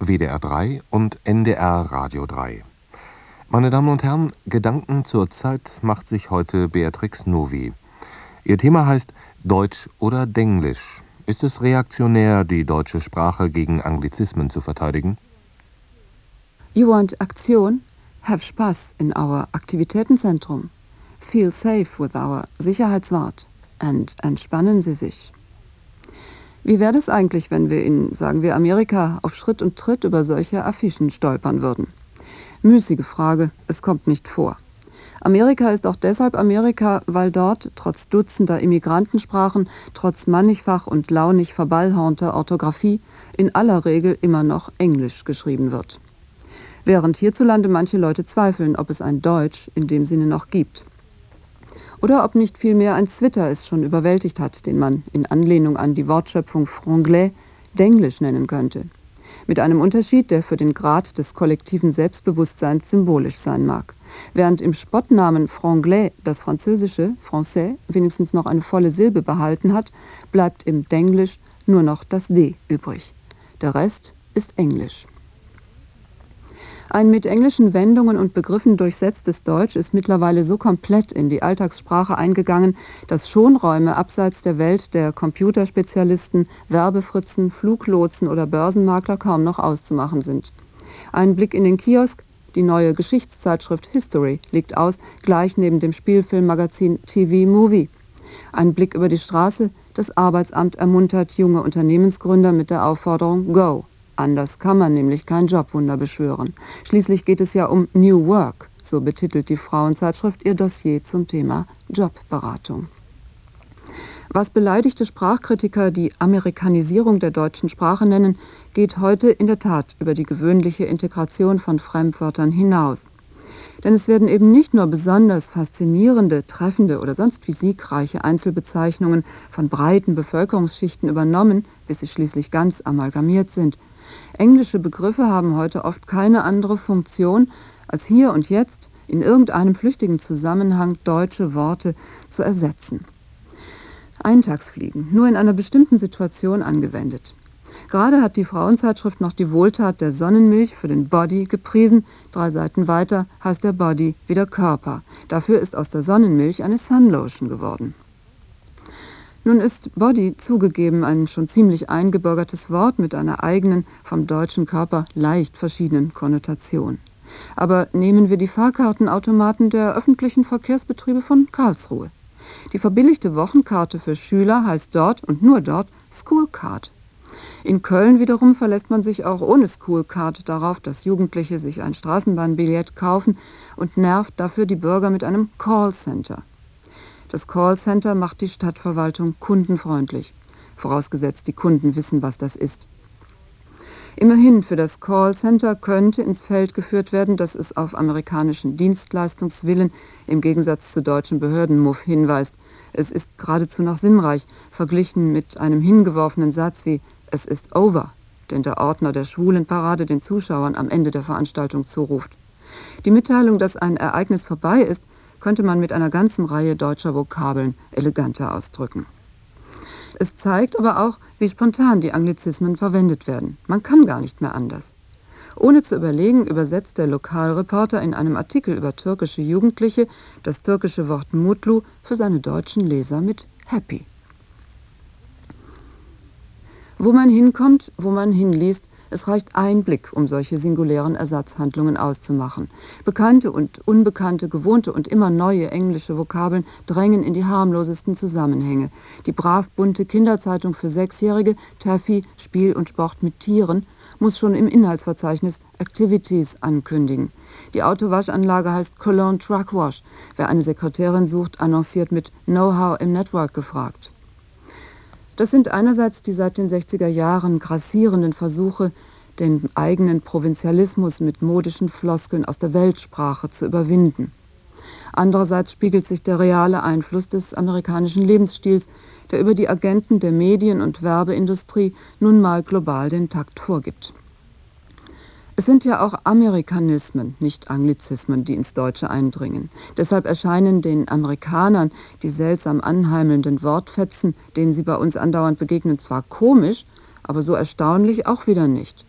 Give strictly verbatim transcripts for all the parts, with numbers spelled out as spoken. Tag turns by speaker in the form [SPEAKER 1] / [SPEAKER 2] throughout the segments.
[SPEAKER 1] W D R drei und N D R Radio drei. Meine Damen und Herren, Gedanken zur Zeit macht sich heute Beatrix Novi. Ihr Thema heißt Deutsch oder Denglisch. Ist es reaktionär, die deutsche Sprache gegen Anglizismen zu verteidigen?
[SPEAKER 2] You want Aktion? Have Spaß in our Aktivitätenzentrum. Feel safe with our Sicherheitswart. And entspannen Sie sich. Wie wäre das eigentlich, wenn wir in, sagen wir, Amerika auf Schritt und Tritt über solche Affischen stolpern würden? Müßige Frage, es kommt nicht vor. Amerika ist auch deshalb Amerika, weil dort, trotz dutzender Immigrantensprachen, trotz mannigfach und launig verballhornter Orthographie, in aller Regel immer noch Englisch geschrieben wird. Während hierzulande manche Leute zweifeln, ob es ein Deutsch in dem Sinne noch gibt. Oder ob nicht vielmehr ein Zwitter es schon überwältigt hat, den man in Anlehnung an die Wortschöpfung Franglais Denglisch nennen könnte. Mit einem Unterschied, der für den Grad des kollektiven Selbstbewusstseins symbolisch sein mag. Während im Spottnamen Franglais das französische Français wenigstens noch eine volle Silbe behalten hat, bleibt im Denglisch nur noch das D übrig. Der Rest ist Englisch. Ein mit englischen Wendungen und Begriffen durchsetztes Deutsch ist mittlerweile so komplett in die Alltagssprache eingegangen, dass Schonräume abseits der Welt der Computerspezialisten, Werbefritzen, Fluglotsen oder Börsenmakler kaum noch auszumachen sind. Ein Blick in den Kiosk, die neue Geschichtszeitschrift History liegt aus, gleich neben dem Spielfilmmagazin T V Movie. Ein Blick über die Straße, das Arbeitsamt ermuntert junge Unternehmensgründer mit der Aufforderung Go. Anders kann man nämlich kein Jobwunder beschwören. Schließlich geht es ja um New Work, so betitelt die Frauenzeitschrift ihr Dossier zum Thema Jobberatung. Was beleidigte Sprachkritiker die Amerikanisierung der deutschen Sprache nennen, geht heute in der Tat über die gewöhnliche Integration von Fremdwörtern hinaus. Denn es werden eben nicht nur besonders faszinierende, treffende oder sonst wie siegreiche Einzelbezeichnungen von breiten Bevölkerungsschichten übernommen, bis sie schließlich ganz amalgamiert sind. Englische Begriffe haben heute oft keine andere Funktion, als hier und jetzt in irgendeinem flüchtigen Zusammenhang deutsche Worte zu ersetzen. Eintagsfliegen, nur in einer bestimmten Situation angewendet. Gerade hat die Frauenzeitschrift noch die Wohltat der Sonnenmilch für den Body gepriesen. Drei Seiten weiter heißt der Body wieder Körper. Dafür ist aus der Sonnenmilch eine Sunlotion geworden. Nun ist Body zugegeben ein schon ziemlich eingebürgertes Wort mit einer eigenen, vom deutschen Körper leicht verschiedenen Konnotation. Aber nehmen wir die Fahrkartenautomaten der öffentlichen Verkehrsbetriebe von Karlsruhe. Die verbilligte Wochenkarte für Schüler heißt dort und nur dort Schoolcard. In Köln wiederum verlässt man sich auch ohne Schoolcard darauf, dass Jugendliche sich ein Straßenbahnbillett kaufen und nervt dafür die Bürger mit einem Callcenter. Das Callcenter macht die Stadtverwaltung kundenfreundlich, vorausgesetzt die Kunden wissen, was das ist. Immerhin, für das Callcenter könnte ins Feld geführt werden, dass es auf amerikanischen Dienstleistungswillen im Gegensatz zu deutschen Behördenmuff hinweist. Es ist geradezu noch sinnreich, verglichen mit einem hingeworfenen Satz wie „Es ist over", den der Ordner der Schwulenparade den Zuschauern am Ende der Veranstaltung zuruft. Die Mitteilung, dass ein Ereignis vorbei ist, könnte man mit einer ganzen Reihe deutscher Vokabeln eleganter ausdrücken. Es zeigt aber auch, wie spontan die Anglizismen verwendet werden. Man kann gar nicht mehr anders. Ohne zu überlegen, übersetzt der Lokalreporter in einem Artikel über türkische Jugendliche das türkische Wort Mutlu für seine deutschen Leser mit Happy. Wo man hinkommt, wo man hinliest, es reicht ein Blick, um solche singulären Ersatzhandlungen auszumachen. Bekannte und unbekannte, gewohnte und immer neue englische Vokabeln drängen in die harmlosesten Zusammenhänge. Die brav bunte Kinderzeitung für Sechsjährige, Taffy, Spiel und Sport mit Tieren, muss schon im Inhaltsverzeichnis Activities ankündigen. Die Autowaschanlage heißt Cologne Truck Wash. Wer eine Sekretärin sucht, annonciert mit Know-how im Network gefragt. Das sind einerseits die seit den sechziger Jahren grassierenden Versuche, den eigenen Provinzialismus mit modischen Floskeln aus der Weltsprache zu überwinden. Andererseits spiegelt sich der reale Einfluss des amerikanischen Lebensstils, der über die Agenten der Medien- und Werbeindustrie nun mal global den Takt vorgibt. Es sind ja auch Amerikanismen, nicht Anglizismen, die ins Deutsche eindringen. Deshalb erscheinen den Amerikanern die seltsam anheimelnden Wortfetzen, denen sie bei uns andauernd begegnen, zwar komisch, aber so erstaunlich auch wieder nicht.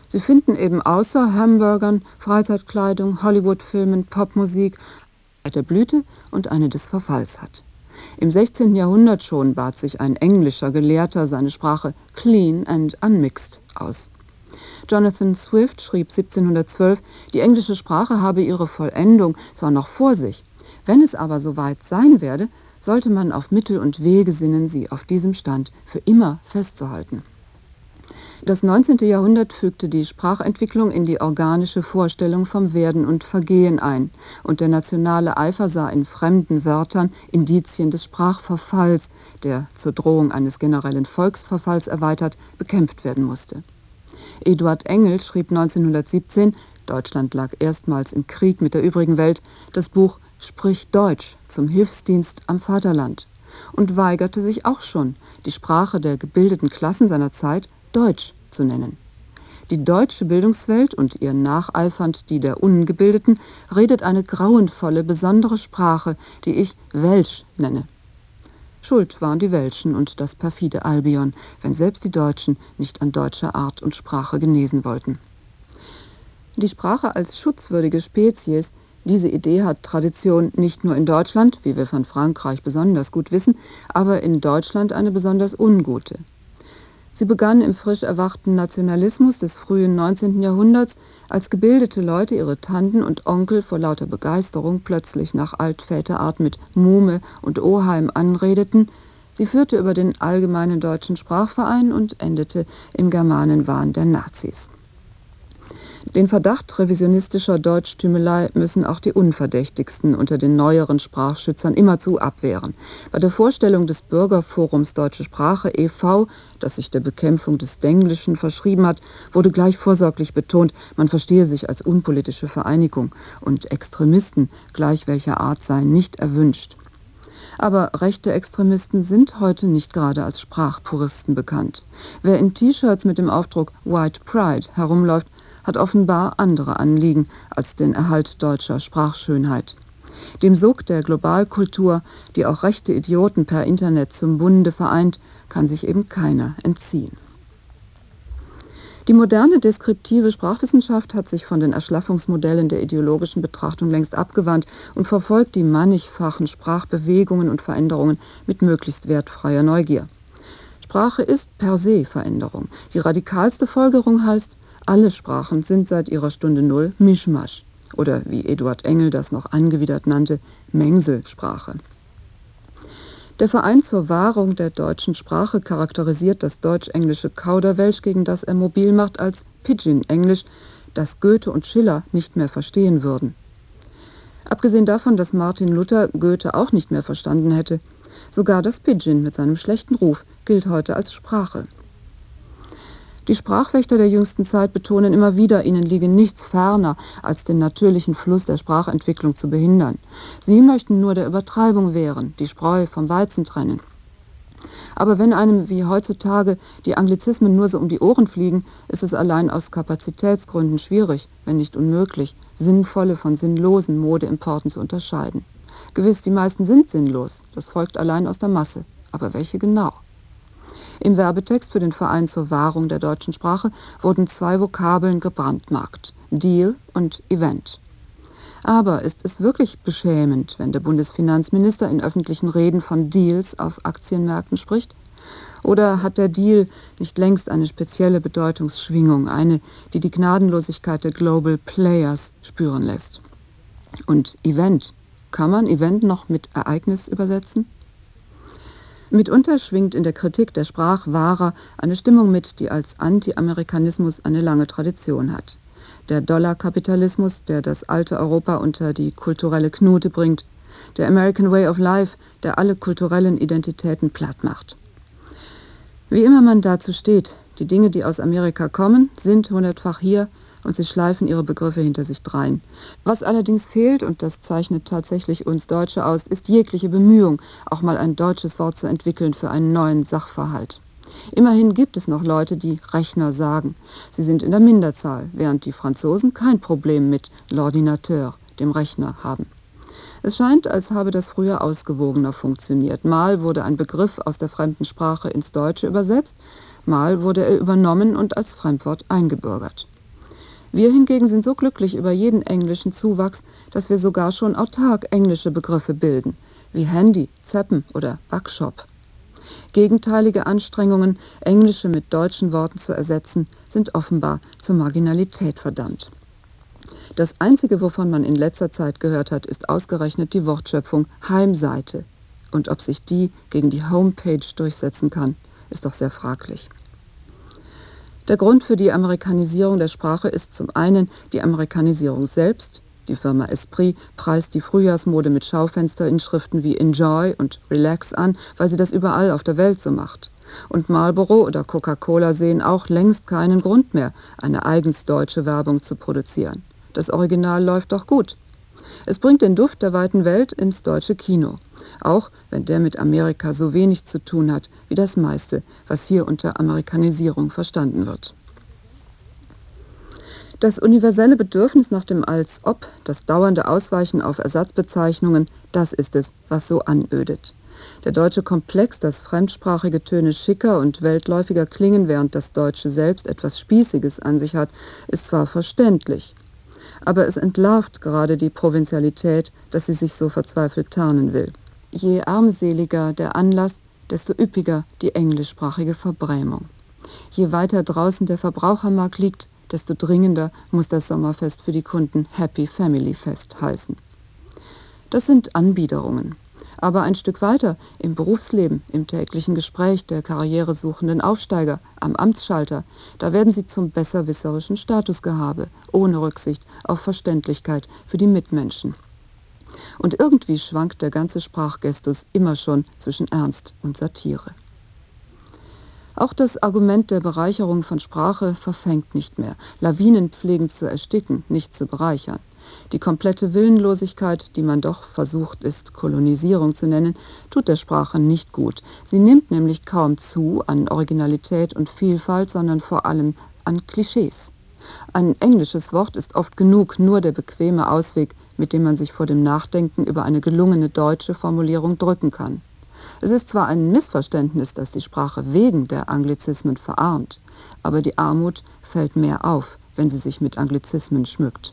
[SPEAKER 2] Sie finden eben außer Hamburgern, Freizeitkleidung, Hollywood-Filmen, Popmusik eine der Blüte und eine des Verfalls hat. Im sechzehnten Jahrhundert schon bat sich ein englischer Gelehrter seine Sprache clean and unmixed aus. Jonathan Swift schrieb siebzehnhundertzwölf, die englische Sprache habe ihre Vollendung zwar noch vor sich, wenn es aber soweit sein werde, sollte man auf Mittel und Wege sinnen, sie auf diesem Stand für immer festzuhalten. Das neunzehnte Jahrhundert fügte die Sprachentwicklung in die organische Vorstellung vom Werden und Vergehen ein, und der nationale Eifer sah in fremden Wörtern Indizien des Sprachverfalls, der zur Drohung eines generellen Volksverfalls erweitert bekämpft werden musste. Eduard Engel schrieb neunzehnhundertsiebzehn, Deutschland lag erstmals im Krieg mit der übrigen Welt, das Buch »Sprich Deutsch« zum Hilfsdienst am Vaterland und weigerte sich auch schon, die Sprache der gebildeten Klassen seiner Zeit Deutsch zu nennen. Die deutsche Bildungswelt und ihr nacheifernd die der Ungebildeten redet eine grauenvolle, besondere Sprache, die ich Welsch nenne. Schuld waren die Welschen und das perfide Albion, wenn selbst die Deutschen nicht an deutscher Art und Sprache genesen wollten. Die Sprache als schutzwürdige Spezies, diese Idee hat Tradition nicht nur in Deutschland, wie wir von Frankreich besonders gut wissen, aber in Deutschland eine besonders ungute. Sie begann im frisch erwachten Nationalismus des frühen neunzehnten Jahrhunderts, als gebildete Leute ihre Tanten und Onkel vor lauter Begeisterung plötzlich nach Altväterart mit Muhme und Oheim anredeten. Sie führte über den Allgemeinen Deutschen Sprachverein und endete im Germanenwahn der Nazis. Den Verdacht revisionistischer Deutschtümelei müssen auch die Unverdächtigsten unter den neueren Sprachschützern immerzu abwehren. Bei der Vorstellung des Bürgerforums Deutsche Sprache e V, das sich der Bekämpfung des Denglischen verschrieben hat, wurde gleich vorsorglich betont, man verstehe sich als unpolitische Vereinigung und Extremisten gleich welcher Art seien nicht erwünscht. Aber rechte Extremisten sind heute nicht gerade als Sprachpuristen bekannt. Wer in T-Shirts mit dem Aufdruck White Pride herumläuft, hat offenbar andere Anliegen als den Erhalt deutscher Sprachschönheit. Dem Sog der Globalkultur, die auch rechte Idioten per Internet zum Bunde vereint, kann sich eben keiner entziehen. Die moderne deskriptive Sprachwissenschaft hat sich von den Erschlaffungsmodellen der ideologischen Betrachtung längst abgewandt und verfolgt die mannigfachen Sprachbewegungen und Veränderungen mit möglichst wertfreier Neugier. Sprache ist per se Veränderung. Die radikalste Folgerung heißt, alle Sprachen sind seit ihrer Stunde Null Mischmasch oder wie Eduard Engel das noch angewidert nannte, Mengselsprache. Der Verein zur Wahrung der deutschen Sprache charakterisiert das deutsch-englische Kauderwelsch, gegen das er mobil macht, als Pidgin-Englisch, das Goethe und Schiller nicht mehr verstehen würden. Abgesehen davon, dass Martin Luther Goethe auch nicht mehr verstanden hätte, sogar das Pidgin mit seinem schlechten Ruf gilt heute als Sprache. Die Sprachwächter der jüngsten Zeit betonen immer wieder, ihnen liege nichts ferner, als den natürlichen Fluss der Sprachentwicklung zu behindern. Sie möchten nur der Übertreibung wehren, die Spreu vom Weizen trennen. Aber wenn einem wie heutzutage die Anglizismen nur so um die Ohren fliegen, ist es allein aus Kapazitätsgründen schwierig, wenn nicht unmöglich, sinnvolle von sinnlosen Modeimporten zu unterscheiden. Gewiss, die meisten sind sinnlos, das folgt allein aus der Masse. Aber welche genau? Im Werbetext für den Verein zur Wahrung der deutschen Sprache wurden zwei Vokabeln gebrandmarkt: Deal und Event. Aber ist es wirklich beschämend, wenn der Bundesfinanzminister in öffentlichen Reden von Deals auf Aktienmärkten spricht? Oder hat der Deal nicht längst eine spezielle Bedeutungsschwingung, eine, die die Gnadenlosigkeit der Global Players spüren lässt? Und Event, kann man Event noch mit Ereignis übersetzen? Mitunter schwingt in der Kritik der Sprachwahrer eine Stimmung mit, die als Anti-Amerikanismus eine lange Tradition hat. Der Dollarkapitalismus, der das alte Europa unter die kulturelle Knute bringt. Der American Way of Life, der alle kulturellen Identitäten platt macht. Wie immer man dazu steht, die Dinge, die aus Amerika kommen, sind hundertfach hier und sie schleifen ihre Begriffe hinter sich drein. Was allerdings fehlt, und das zeichnet tatsächlich uns Deutsche aus, ist jegliche Bemühung, auch mal ein deutsches Wort zu entwickeln für einen neuen Sachverhalt. Immerhin gibt es noch Leute, die Rechner sagen. Sie sind in der Minderzahl, während die Franzosen kein Problem mit l'ordinateur, dem Rechner, haben. Es scheint, als habe das früher ausgewogener funktioniert. Mal wurde ein Begriff aus der fremden Sprache ins Deutsche übersetzt, mal wurde er übernommen und als Fremdwort eingebürgert. Wir hingegen sind so glücklich über jeden englischen Zuwachs, dass wir sogar schon autark englische Begriffe bilden, wie Handy, Zappen oder Backshop. Gegenteilige Anstrengungen, englische mit deutschen Worten zu ersetzen, sind offenbar zur Marginalität verdammt. Das Einzige, wovon man in letzter Zeit gehört hat, ist ausgerechnet die Wortschöpfung Heimseite. Und ob sich die gegen die Homepage durchsetzen kann, ist doch sehr fraglich. Der Grund für die Amerikanisierung der Sprache ist zum einen die Amerikanisierung selbst. Die Firma Esprit preist die Frühjahrsmode mit Schaufensterinschriften wie Enjoy und Relax an, weil sie das überall auf der Welt so macht. Und Marlboro oder Coca-Cola sehen auch längst keinen Grund mehr, eine eigens deutsche Werbung zu produzieren. Das Original läuft doch gut. Es bringt den Duft der weiten Welt ins deutsche Kino, auch wenn der mit Amerika so wenig zu tun hat wie das meiste, was hier unter Amerikanisierung verstanden wird. Das universelle Bedürfnis nach dem Als-Ob, das dauernde Ausweichen auf Ersatzbezeichnungen, das ist es, was so anödet. Der deutsche Komplex, dass fremdsprachige Töne schicker und weltläufiger klingen, während das Deutsche selbst etwas Spießiges an sich hat, ist zwar verständlich, aber es entlarvt gerade die Provinzialität, dass sie sich so verzweifelt tarnen will. Je armseliger der Anlass, desto üppiger die englischsprachige Verbrämung. Je weiter draußen der Verbrauchermarkt liegt, desto dringender muss das Sommerfest für die Kunden Happy Family Fest heißen. Das sind Anbiederungen. Aber ein Stück weiter, im Berufsleben, im täglichen Gespräch der karrieresuchenden Aufsteiger, am Amtsschalter, da werden sie zum besserwisserischen Statusgehabe, ohne Rücksicht auf Verständlichkeit für die Mitmenschen. Und irgendwie schwankt der ganze Sprachgestus immer schon zwischen Ernst und Satire. Auch das Argument der Bereicherung von Sprache verfängt nicht mehr. Lawinen pflegen zu ersticken, nicht zu bereichern. Die komplette Willenlosigkeit, die man doch versucht ist, Kolonisierung zu nennen, tut der Sprache nicht gut. Sie nimmt nämlich kaum zu an Originalität und Vielfalt, sondern vor allem an Klischees. Ein englisches Wort ist oft genug nur der bequeme Ausweg, mit dem man sich vor dem Nachdenken über eine gelungene deutsche Formulierung drücken kann. Es ist zwar ein Missverständnis, dass die Sprache wegen der Anglizismen verarmt, aber die Armut fällt mehr auf, wenn sie sich mit Anglizismen schmückt.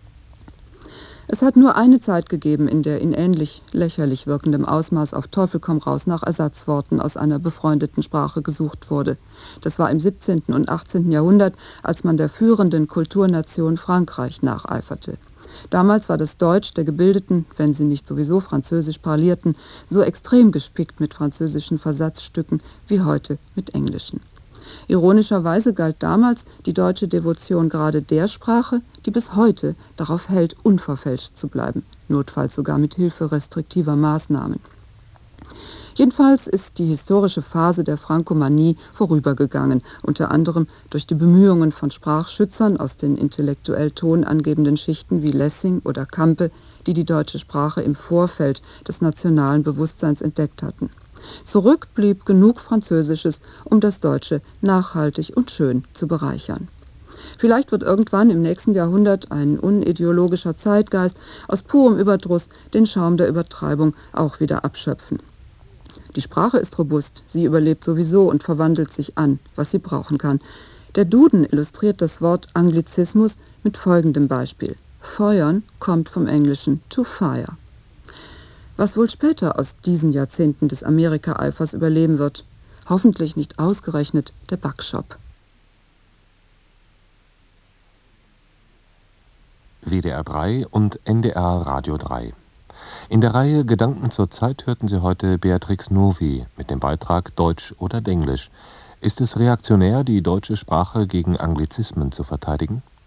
[SPEAKER 2] Es hat nur eine Zeit gegeben, in der in ähnlich lächerlich wirkendem Ausmaß auf Teufel komm raus nach Ersatzworten aus einer befreundeten Sprache gesucht wurde. Das war im siebzehnten und achtzehnten Jahrhundert, als man der führenden Kulturnation Frankreich nacheiferte. Damals war das Deutsch der Gebildeten, wenn sie nicht sowieso Französisch parlierten, so extrem gespickt mit französischen Versatzstücken wie heute mit englischen. Ironischerweise galt damals die deutsche Devotion gerade der Sprache, die bis heute darauf hält, unverfälscht zu bleiben, notfalls sogar mit Hilfe restriktiver Maßnahmen. Jedenfalls ist die historische Phase der Frankomanie vorübergegangen, unter anderem durch die Bemühungen von Sprachschützern aus den intellektuell tonangebenden Schichten wie Lessing oder Campe, die die deutsche Sprache im Vorfeld des nationalen Bewusstseins entdeckt hatten. Zurück blieb genug Französisches, um das Deutsche nachhaltig und schön zu bereichern. Vielleicht wird irgendwann im nächsten Jahrhundert ein unideologischer Zeitgeist aus purem Überdruss den Schaum der Übertreibung auch wieder abschöpfen. Die Sprache ist robust, sie überlebt sowieso und verwandelt sich an, was sie brauchen kann. Der Duden illustriert das Wort Anglizismus mit folgendem Beispiel. Feuern kommt vom Englischen to fire. Was wohl später aus diesen Jahrzehnten des Amerika-Eifers überleben wird, hoffentlich nicht ausgerechnet der Backshop.
[SPEAKER 1] W D R drei und N D R Radio drei. In der Reihe Gedanken zur Zeit hörten Sie heute Beatrix Novi mit dem Beitrag Deutsch oder Denglisch. Ist es reaktionär, die deutsche Sprache gegen Anglizismen zu verteidigen?